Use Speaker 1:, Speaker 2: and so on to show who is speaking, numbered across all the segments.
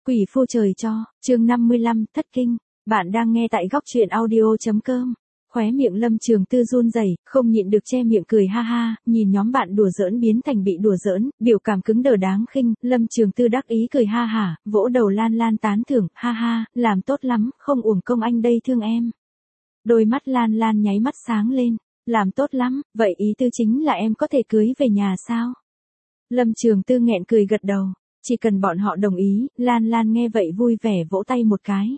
Speaker 1: Quỷ phu trời cho, chương 55, thất kinh. Bạn đang nghe tại góc truyện audio.com. Khóe miệng Lâm Trường Tư run rẩy, không nhịn được che miệng cười ha ha, nhìn nhóm bạn đùa giỡn biến thành bị đùa giỡn, biểu cảm cứng đờ đáng khinh. Lâm Trường Tư đắc ý cười ha hả, vỗ đầu Lan Lan tán thưởng, ha ha, làm tốt lắm, không uổng công anh đây thương em. Đôi mắt Lan Lan nháy mắt sáng lên, làm tốt lắm, vậy ý tư chính là em có thể cưới về nhà sao? Lâm Trường Tư nghẹn cười gật đầu. Chỉ cần bọn họ đồng ý, Lan Lan nghe vậy vui vẻ vỗ tay một cái.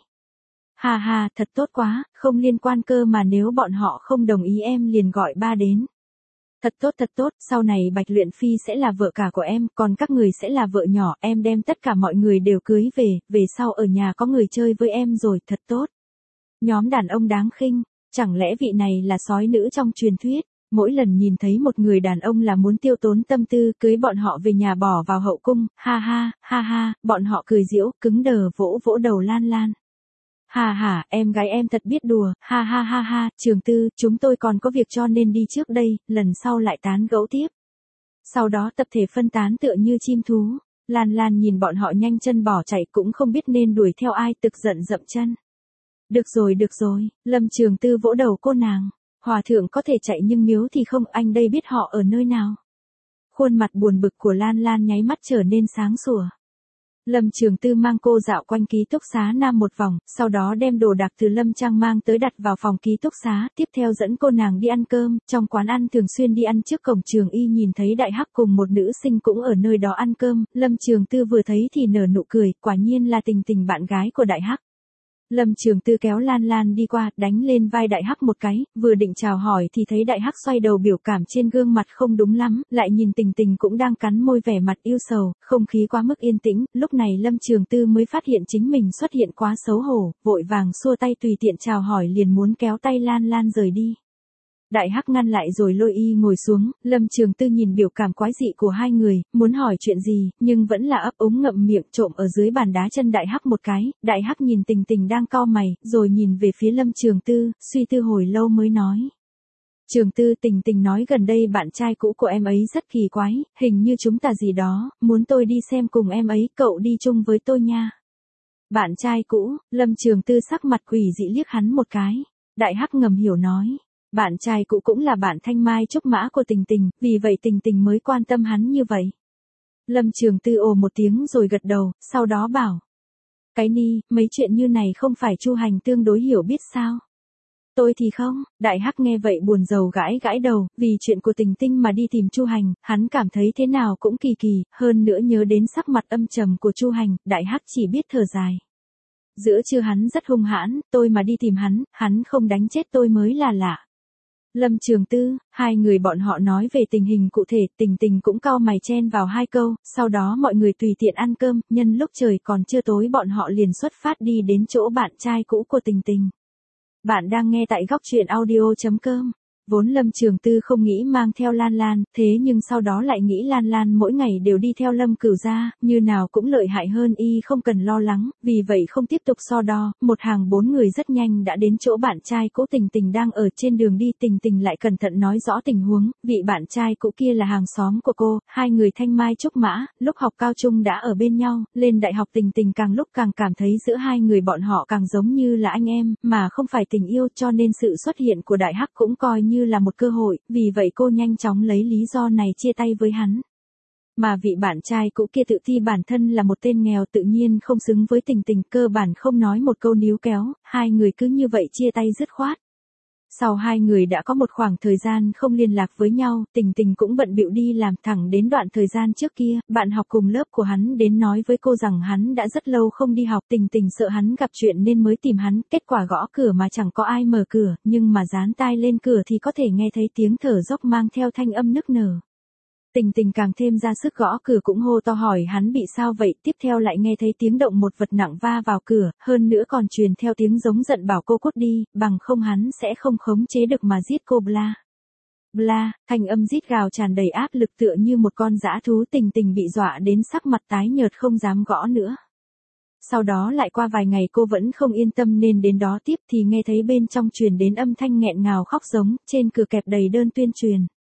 Speaker 1: Ha ha, thật tốt quá, không liên quan cơ mà nếu bọn họ không đồng ý em liền gọi ba đến. Thật tốt, sau này Bạch Luyện Phi sẽ là vợ cả của em, còn các người sẽ là vợ nhỏ, em đem tất cả mọi người đều cưới về sau ở nhà có người chơi với em rồi, thật tốt. Nhóm đàn ông đáng khinh, chẳng lẽ vị này là sói nữ trong truyền thuyết? Mỗi lần nhìn thấy một người đàn ông là muốn tiêu tốn tâm tư cưới bọn họ về nhà bỏ vào hậu cung, ha ha, bọn họ cười giễu, cứng đờ vỗ vỗ đầu Lan Lan. Ha ha, em gái em thật biết đùa, ha, Trường Tư, chúng tôi còn có việc cho nên đi trước đây, lần sau lại tán gẫu tiếp. Sau đó tập thể phân tán tựa như chim thú, Lan Lan nhìn bọn họ nhanh chân bỏ chạy cũng không biết nên đuổi theo ai, tức giận dậm chân. Được rồi, Lâm Trường Tư vỗ đầu cô nàng. Hòa thượng có thể chạy nhưng miếu thì không, anh đây biết họ ở nơi nào. Khuôn mặt buồn bực của Lan Lan nháy mắt trở nên sáng sủa. Lâm Trường Tư mang cô dạo quanh ký túc xá Nam một vòng, sau đó đem đồ đạc từ Lâm Trang mang tới đặt vào phòng ký túc xá, tiếp theo dẫn cô nàng đi ăn cơm, trong quán ăn thường xuyên đi ăn trước cổng trường y nhìn thấy Đại Hắc cùng một nữ sinh cũng ở nơi đó ăn cơm, Lâm Trường Tư vừa thấy thì nở nụ cười, quả nhiên là Tình bạn gái của Đại Hắc. Lâm Trường Tư kéo Lan Lan đi qua, đánh lên vai Đại Hắc một cái, vừa định chào hỏi thì thấy Đại Hắc xoay đầu biểu cảm trên gương mặt không đúng lắm, lại nhìn Tình cũng đang cắn môi vẻ mặt yêu sầu, không khí quá mức yên tĩnh, lúc này Lâm Trường Tư mới phát hiện chính mình xuất hiện quá xấu hổ, vội vàng xua tay tùy tiện chào hỏi liền muốn kéo tay Lan Lan rời đi. Đại Hắc ngăn lại rồi lôi y ngồi xuống, Lâm Trường Tư nhìn biểu cảm quái dị của hai người, muốn hỏi chuyện gì, nhưng vẫn là ấp úng ngậm miệng trộm ở dưới bàn đá chân Đại Hắc một cái, Đại Hắc nhìn Tình đang cau mày, rồi nhìn về phía Lâm Trường Tư, suy tư hồi lâu mới nói. Trường Tư, Tình nói gần đây bạn trai cũ của em ấy rất kỳ quái, hình như chúng ta gì đó, muốn tôi đi xem cùng em ấy, cậu đi chung với tôi nha. Bạn trai cũ, Lâm Trường Tư sắc mặt quỷ dị liếc hắn một cái, Đại Hắc ngầm hiểu nói. Bạn trai cũ cũng là bạn thanh mai trúc mã của Tình, vì vậy Tình mới quan tâm hắn như vậy. Lâm Trường Tư ồ một tiếng rồi gật đầu, sau đó bảo. Cái ni, mấy chuyện như này không phải Chu Hành tương đối hiểu biết sao? Tôi thì không, Đại Hắc nghe vậy buồn rầu gãi đầu, vì chuyện của Tình mà đi tìm Chu Hành, hắn cảm thấy thế nào cũng kỳ, hơn nữa nhớ đến sắc mặt âm trầm của Chu Hành, Đại Hắc chỉ biết thở dài. Giữa trưa hắn rất hung hãn, tôi mà đi tìm hắn không đánh chết tôi mới là lạ. Lâm Trường Tư, hai người bọn họ nói về tình hình cụ thể, Tình cũng cau mày chen vào hai câu, sau đó mọi người tùy tiện ăn cơm, nhân lúc trời còn chưa tối bọn họ liền xuất phát đi đến chỗ bạn trai cũ của Tình. Bạn đang nghe tại góc truyện audio.com. Vốn Lâm Trường Tư không nghĩ mang theo Lan Lan, thế nhưng sau đó lại nghĩ Lan Lan mỗi ngày đều đi theo Lâm Cửu gia, như nào cũng lợi hại hơn y không cần lo lắng, vì vậy không tiếp tục so đo, một hàng 4 người rất nhanh đã đến chỗ bạn trai cũ Tình đang ở trên đường đi, Tình lại cẩn thận nói rõ tình huống, vị bạn trai cũ kia là hàng xóm của cô, hai người thanh mai trúc mã, lúc học cao trung đã ở bên nhau, lên đại học Tình càng lúc càng cảm thấy giữa hai người bọn họ càng giống như là anh em, mà không phải tình yêu, cho nên sự xuất hiện của Đại Hắc cũng coi như là một cơ hội, vì vậy cô nhanh chóng lấy lý do này chia tay với hắn. Mà vị bạn trai cũ kia tự thi bản thân là một tên nghèo tự nhiên không xứng với Tình, cơ bản không nói một câu níu kéo, hai người cứ như vậy chia tay dứt khoát. Sau hai người đã có một khoảng thời gian không liên lạc với nhau, Tình cũng bận bịu đi làm, thẳng đến đoạn thời gian trước kia, bạn học cùng lớp của hắn đến nói với cô rằng hắn đã rất lâu không đi học, Tình sợ hắn gặp chuyện nên mới tìm hắn, kết quả gõ cửa mà chẳng có ai mở cửa, nhưng mà dán tai lên cửa thì có thể nghe thấy tiếng thở dốc mang theo thanh âm nức nở. Tình càng thêm ra sức gõ cửa cũng hô to hỏi hắn bị sao vậy, tiếp theo lại nghe thấy tiếng động một vật nặng va vào cửa, hơn nữa còn truyền theo tiếng giống giận bảo cô cút đi, bằng không hắn sẽ không khống chế được mà giết cô bla. Bla, thanh âm rít gào tràn đầy áp lực tựa như một con dã thú, Tình bị dọa đến sắc mặt tái nhợt không dám gõ nữa. Sau đó lại qua vài ngày cô vẫn không yên tâm nên đến đó tiếp thì nghe thấy bên trong truyền đến âm thanh nghẹn ngào khóc giống, trên cửa kẹp đầy đơn tuyên truyền.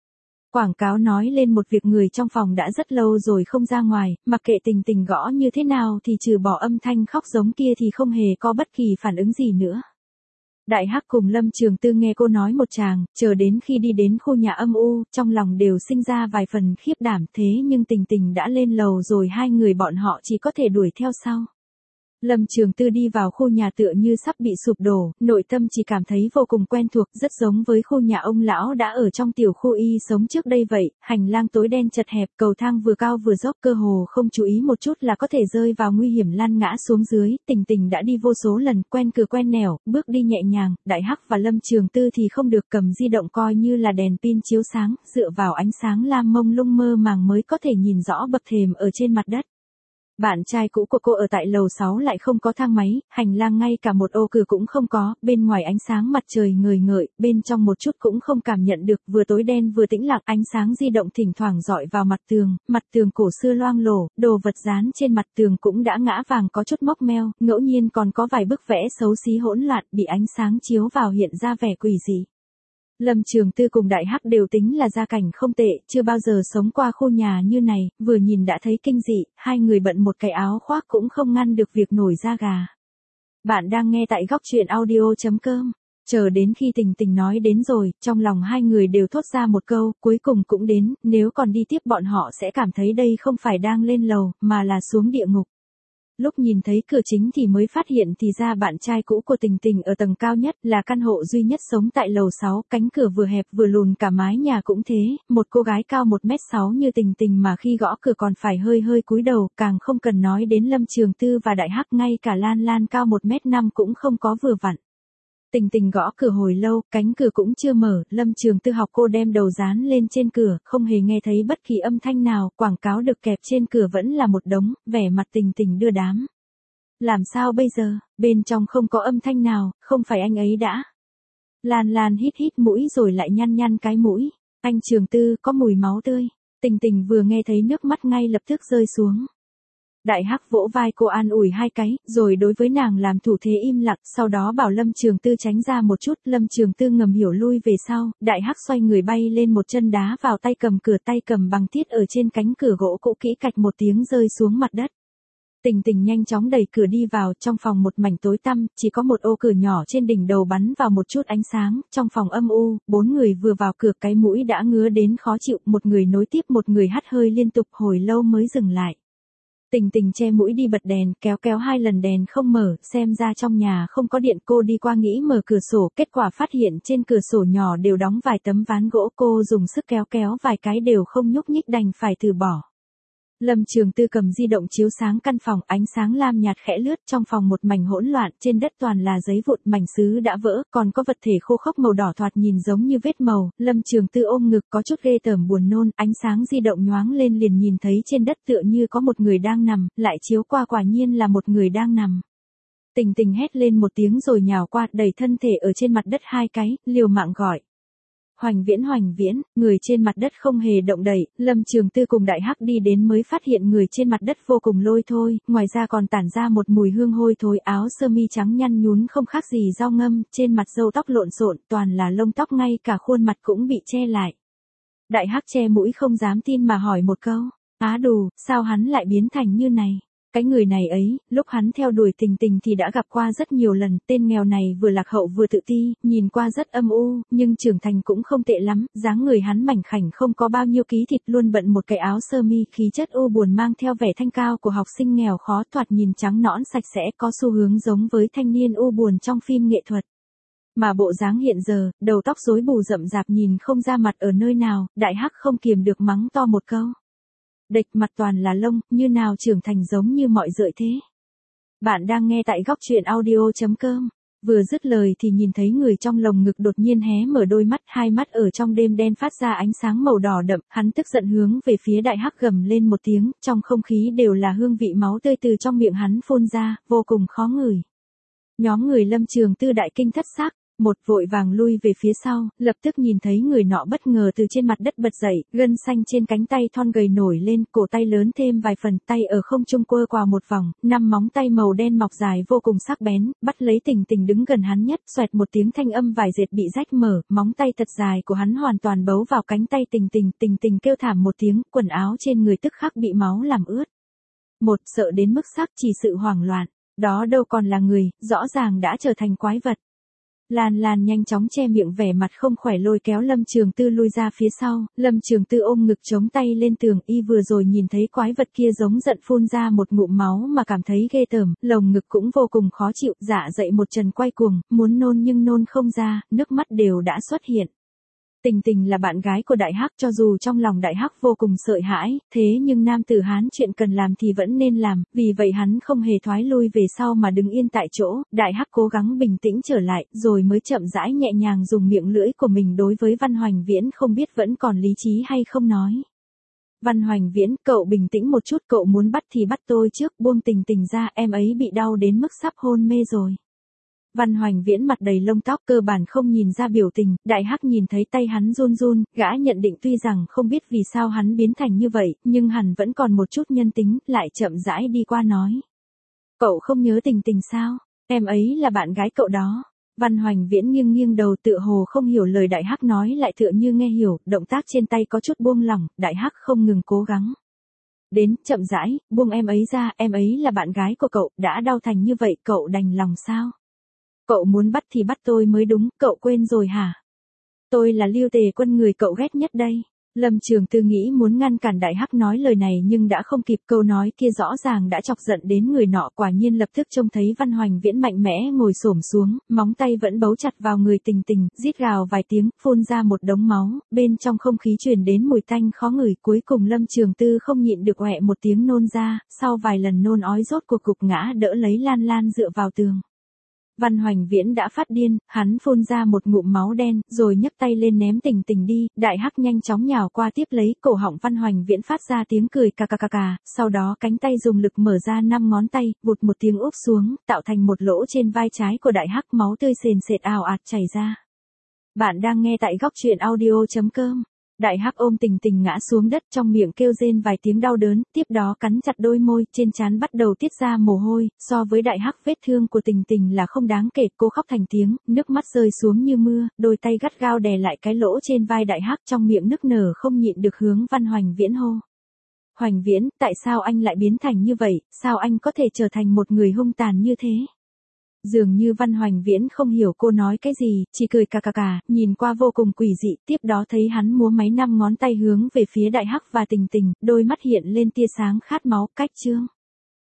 Speaker 1: Quảng cáo nói lên một việc người trong phòng đã rất lâu rồi không ra ngoài, mặc kệ Tình Tình gõ như thế nào thì trừ bỏ âm thanh khóc giống kia thì không hề có bất kỳ phản ứng gì nữa. Đại Hắc cùng Lâm Trường Tư nghe cô nói một tràng, chờ đến khi đi đến khu nhà âm u, trong lòng đều sinh ra vài phần khiếp đảm, thế nhưng Tình Tình đã lên lầu rồi, hai người bọn họ chỉ có thể đuổi theo sau. Lâm Trường Tư đi vào khu nhà tựa như sắp bị sụp đổ, nội tâm chỉ cảm thấy vô cùng quen thuộc, rất giống với khu nhà ông lão đã ở trong tiểu khu y sống trước đây vậy, hành lang tối đen chật hẹp, cầu thang vừa cao vừa dốc, cơ hồ không chú ý một chút là có thể rơi vào nguy hiểm lăn ngã xuống dưới. Tình Tình đã đi vô số lần, quen cửa quen nẻo, bước đi nhẹ nhàng. Đại Hắc và Lâm Trường Tư thì không được, cầm di động coi như là đèn pin chiếu sáng, dựa vào ánh sáng lam mông lung mơ màng mới có thể nhìn rõ bậc thềm ở trên mặt đất. Bạn trai cũ của cô ở tại lầu 6 lại không có thang máy, hành lang ngay cả một ô cửa cũng không có, bên ngoài ánh sáng mặt trời ngời ngợi, bên trong một chút cũng không cảm nhận được, vừa tối đen vừa tĩnh lặng, ánh sáng di động thỉnh thoảng dọi vào mặt tường cổ xưa loang lổ, đồ vật dán trên mặt tường cũng đã ngã vàng có chút mốc meo, ngẫu nhiên còn có vài bức vẽ xấu xí hỗn loạn bị ánh sáng chiếu vào hiện ra vẻ quỷ dị. Lâm Trường Tư cùng Đại Hắc đều tính là gia cảnh không tệ, chưa bao giờ sống qua khu nhà như này, vừa nhìn đã thấy kinh dị, hai người bận một cái áo khoác cũng không ngăn được việc nổi da gà. Bạn đang nghe tại góc truyện audio.com. Chờ đến khi Tình Tình nói đến rồi, trong lòng hai người đều thốt ra một câu, cuối cùng cũng đến, nếu còn đi tiếp bọn họ sẽ cảm thấy đây không phải đang lên lầu, mà là xuống địa ngục. Lúc nhìn thấy cửa chính thì mới phát hiện thì ra bạn trai cũ của Tình Tình ở tầng cao nhất, là căn hộ duy nhất sống tại lầu 6, cánh cửa vừa hẹp vừa lùn, cả mái nhà cũng thế, một cô gái cao 1m6 như Tình Tình mà khi gõ cửa còn phải hơi hơi cúi đầu, càng không cần nói đến Lâm Trường Tư và Đại Hắc, ngay cả Lan Lan cao 1m5 cũng không có vừa vặn. Tình Tình gõ cửa hồi lâu, cánh cửa cũng chưa mở, Lâm Trường Tư học cô đem đầu dán lên trên cửa, không hề nghe thấy bất kỳ âm thanh nào, quảng cáo được kẹp trên cửa vẫn là một đống, vẻ mặt Tình Tình đưa đám. Làm sao bây giờ, bên trong không có âm thanh nào, không phải anh ấy đã. Lan Lan hít hít mũi rồi lại nhăn nhăn cái mũi, anh Trường Tư có mùi máu tươi. Tình Tình vừa nghe thấy nước mắt ngay lập tức rơi xuống. Đại Hắc vỗ vai cô an ủi hai cái, rồi đối với nàng làm thủ thế im lặng, sau đó bảo Lâm Trường Tư tránh ra một chút, Lâm Trường Tư ngầm hiểu lui về sau, Đại Hắc xoay người bay lên một chân đá vào tay cầm cửa, tay cầm bằng tiết ở trên cánh cửa gỗ cũ kỹ, cạch một tiếng rơi xuống mặt đất. Tình Tình nhanh chóng đẩy cửa đi vào, trong phòng một mảnh tối tăm, chỉ có một ô cửa nhỏ trên đỉnh đầu bắn vào một chút ánh sáng, trong phòng âm u, bốn người vừa vào cửa cái mũi đã ngứa đến khó chịu, một người nối tiếp một người hắt hơi liên tục hồi lâu mới dừng lại. Tình Tình che mũi đi bật đèn, kéo hai lần đèn không mở, xem ra trong nhà không có điện, cô đi qua nghĩ mở cửa sổ, kết quả phát hiện trên cửa sổ nhỏ đều đóng vài tấm ván gỗ, cô dùng sức kéo vài cái đều không nhúc nhích, đành phải từ bỏ. Lâm Trường Tư cầm di động chiếu sáng căn phòng, ánh sáng lam nhạt khẽ lướt, trong phòng một mảnh hỗn loạn, trên đất toàn là giấy vụn, mảnh sứ đã vỡ, còn có vật thể khô khốc màu đỏ thoạt nhìn giống như vết màu. Lâm Trường Tư ôm ngực có chút ghê tởm buồn nôn, ánh sáng di động nhoáng lên liền nhìn thấy trên đất tựa như có một người đang nằm, lại chiếu qua quả nhiên là một người đang nằm. Tình Tình hét lên một tiếng rồi nhào qua, đẩy thân thể ở trên mặt đất hai cái, liều mạng gọi. Hoành Viễn, người trên mặt đất không hề động đậy, Lâm Trường Tư cùng Đại Hắc đi đến mới phát hiện người trên mặt đất vô cùng lôi thôi, ngoài ra còn tản ra một mùi hương hôi thối, áo sơ mi trắng nhăn nhún không khác gì rau ngâm, trên mặt râu tóc lộn xộn, toàn là lông tóc, ngay cả khuôn mặt cũng bị che lại. Đại Hắc che mũi không dám tin mà hỏi một câu, á đù, sao hắn lại biến thành như này? Cái người này ấy, lúc hắn theo đuổi Tình Tình thì đã gặp qua rất nhiều lần, tên nghèo này vừa lạc hậu vừa tự ti, nhìn qua rất âm u, nhưng trưởng thành cũng không tệ lắm, dáng người hắn mảnh khảnh không có bao nhiêu ký thịt, luôn bận một cái áo sơ mi, khí chất u buồn mang theo vẻ thanh cao của học sinh nghèo khó, thoạt nhìn trắng nõn sạch sẽ, có xu hướng giống với thanh niên u buồn trong phim nghệ thuật. Mà bộ dáng hiện giờ, đầu tóc rối bù rậm rạp nhìn không ra mặt ở nơi nào, Đại Hắc không kiềm được mắng to một câu. Địch, mặt toàn là lông, như nào trưởng thành giống như mọi rợi thế. Bạn đang nghe tại góc truyện audio.com. Vừa dứt lời thì nhìn thấy người trong lồng ngực đột nhiên hé mở đôi mắt, hai mắt ở trong đêm đen phát ra ánh sáng màu đỏ đậm, hắn tức giận hướng về phía Đại Hắc gầm lên một tiếng, trong không khí đều là hương vị máu tươi từ trong miệng hắn phun ra, vô cùng khó ngửi. Nhóm người Lâm Trường Tư đại kinh thất sắc. Một vội vàng lui về phía sau, lập tức nhìn thấy người nọ bất ngờ từ trên mặt đất bật dậy, gân xanh trên cánh tay thon gầy nổi lên, cổ tay lớn thêm vài phần, tay ở không trung quơ qua một vòng, 5 móng tay màu đen mọc dài vô cùng sắc bén, bắt lấy Tình Tình đứng gần hắn nhất, xoẹt một tiếng thanh âm vải dệt bị rách mở, móng tay thật dài của hắn hoàn toàn bấu vào cánh tay Tình Tình, Tình Tình kêu thảm một tiếng, quần áo trên người tức khắc bị máu làm ướt. Một sợ đến mức sắc chỉ sự hoảng loạn, đó đâu còn là người, rõ ràng đã trở thành quái vật. Lan Lan nhanh chóng che miệng vẻ mặt không khỏe lôi kéo Lâm Trường Tư lui ra phía sau, Lâm Trường Tư ôm ngực chống tay lên tường, y vừa rồi nhìn thấy quái vật kia giống giận phun ra một ngụm máu mà cảm thấy ghê tởm, lồng ngực cũng vô cùng khó chịu, dạ dậy một trần quay cuồng, muốn nôn nhưng nôn không ra, nước mắt đều đã xuất hiện. Tình Tình là bạn gái của Đại Hắc, cho dù trong lòng Đại Hắc vô cùng sợ hãi, thế nhưng nam tử Hán chuyện cần làm thì vẫn nên làm, vì vậy hắn không hề thoái lui về sau mà đứng yên tại chỗ, Đại Hắc cố gắng bình tĩnh trở lại, rồi mới chậm rãi nhẹ nhàng dùng miệng lưỡi của mình đối với Văn Hoành Viễn không biết vẫn còn lý trí hay không nói. Văn Hoành Viễn, cậu bình tĩnh một chút, cậu muốn bắt thì bắt tôi trước, buông Tình Tình ra, em ấy bị đau đến mức sắp hôn mê rồi. Văn Hoành Viễn mặt đầy lông tóc cơ bản không nhìn ra biểu tình, Đại Hắc nhìn thấy tay hắn run run, gã nhận định tuy rằng không biết vì sao hắn biến thành như vậy, nhưng hẳn vẫn còn một chút nhân tính, lại chậm rãi đi qua nói. Cậu không nhớ Tình Tình sao? Em ấy là bạn gái cậu đó. Văn Hoành Viễn nghiêng nghiêng đầu tựa hồ không hiểu lời Đại Hắc nói lại tựa như nghe hiểu, động tác trên tay có chút buông lỏng, Đại Hắc không ngừng cố gắng. Đến, chậm rãi, buông em ấy ra, em ấy là bạn gái của cậu, đã đau thành như vậy, cậu đành lòng sao? Cậu muốn bắt thì bắt tôi mới đúng, cậu quên rồi hả? Tôi là Lưu Tề Quân, người cậu ghét nhất đây. Lâm Trường Tư nghĩ muốn ngăn cản Đại Hắc nói lời này nhưng đã không kịp, câu nói kia rõ ràng đã chọc giận đến người nọ, quả nhiên lập tức trông thấy Văn Hoành Viễn mạnh mẽ ngồi xổm xuống, móng tay vẫn bấu chặt vào người Tình Tình, rít gào vài tiếng, phun ra một đống máu, bên trong không khí truyền đến mùi tanh khó ngửi, cuối cùng Lâm Trường Tư không nhịn được oẹ một tiếng nôn ra, sau vài lần nôn ói rốt cuộc cục ngã đỡ lấy Lan Lan dựa vào tường. Văn Hoành Viễn đã phát điên, hắn phun ra một ngụm máu đen, rồi nhấc tay lên ném Tình Tình đi, Đại Hắc nhanh chóng nhào qua tiếp lấy, cổ họng Văn Hoành Viễn phát ra tiếng cười cà cà cà cà, sau đó cánh tay dùng lực mở ra 5 ngón tay, vụt một tiếng úp xuống, tạo thành một lỗ trên vai trái của Đại Hắc, máu tươi sền sệt ào ạt chảy ra. Bạn đang nghe tại góc truyện audio.com. Đại Hắc ôm Tình Tình ngã xuống đất, trong miệng kêu rên vài tiếng đau đớn, tiếp đó cắn chặt đôi môi, trên trán bắt đầu tiết ra mồ hôi, so với Đại Hắc vết thương của Tình Tình là không đáng kể, cô khóc thành tiếng, nước mắt rơi xuống như mưa, đôi tay gắt gao đè lại cái lỗ trên vai Đại Hắc, trong miệng nức nở không nhịn được hướng Văn Hoành Viễn hô. Hoành Viễn, tại sao anh lại biến thành như vậy, sao anh có thể trở thành một người hung tàn như thế? Dường như Văn Hoành Viễn không hiểu cô nói cái gì, chỉ cười cà cà cà, nhìn qua vô cùng quỷ dị, tiếp đó thấy hắn múa máy 5 ngón tay hướng về phía Đại Hắc và Tình Tình, đôi mắt hiện lên tia sáng khát máu, cách chương.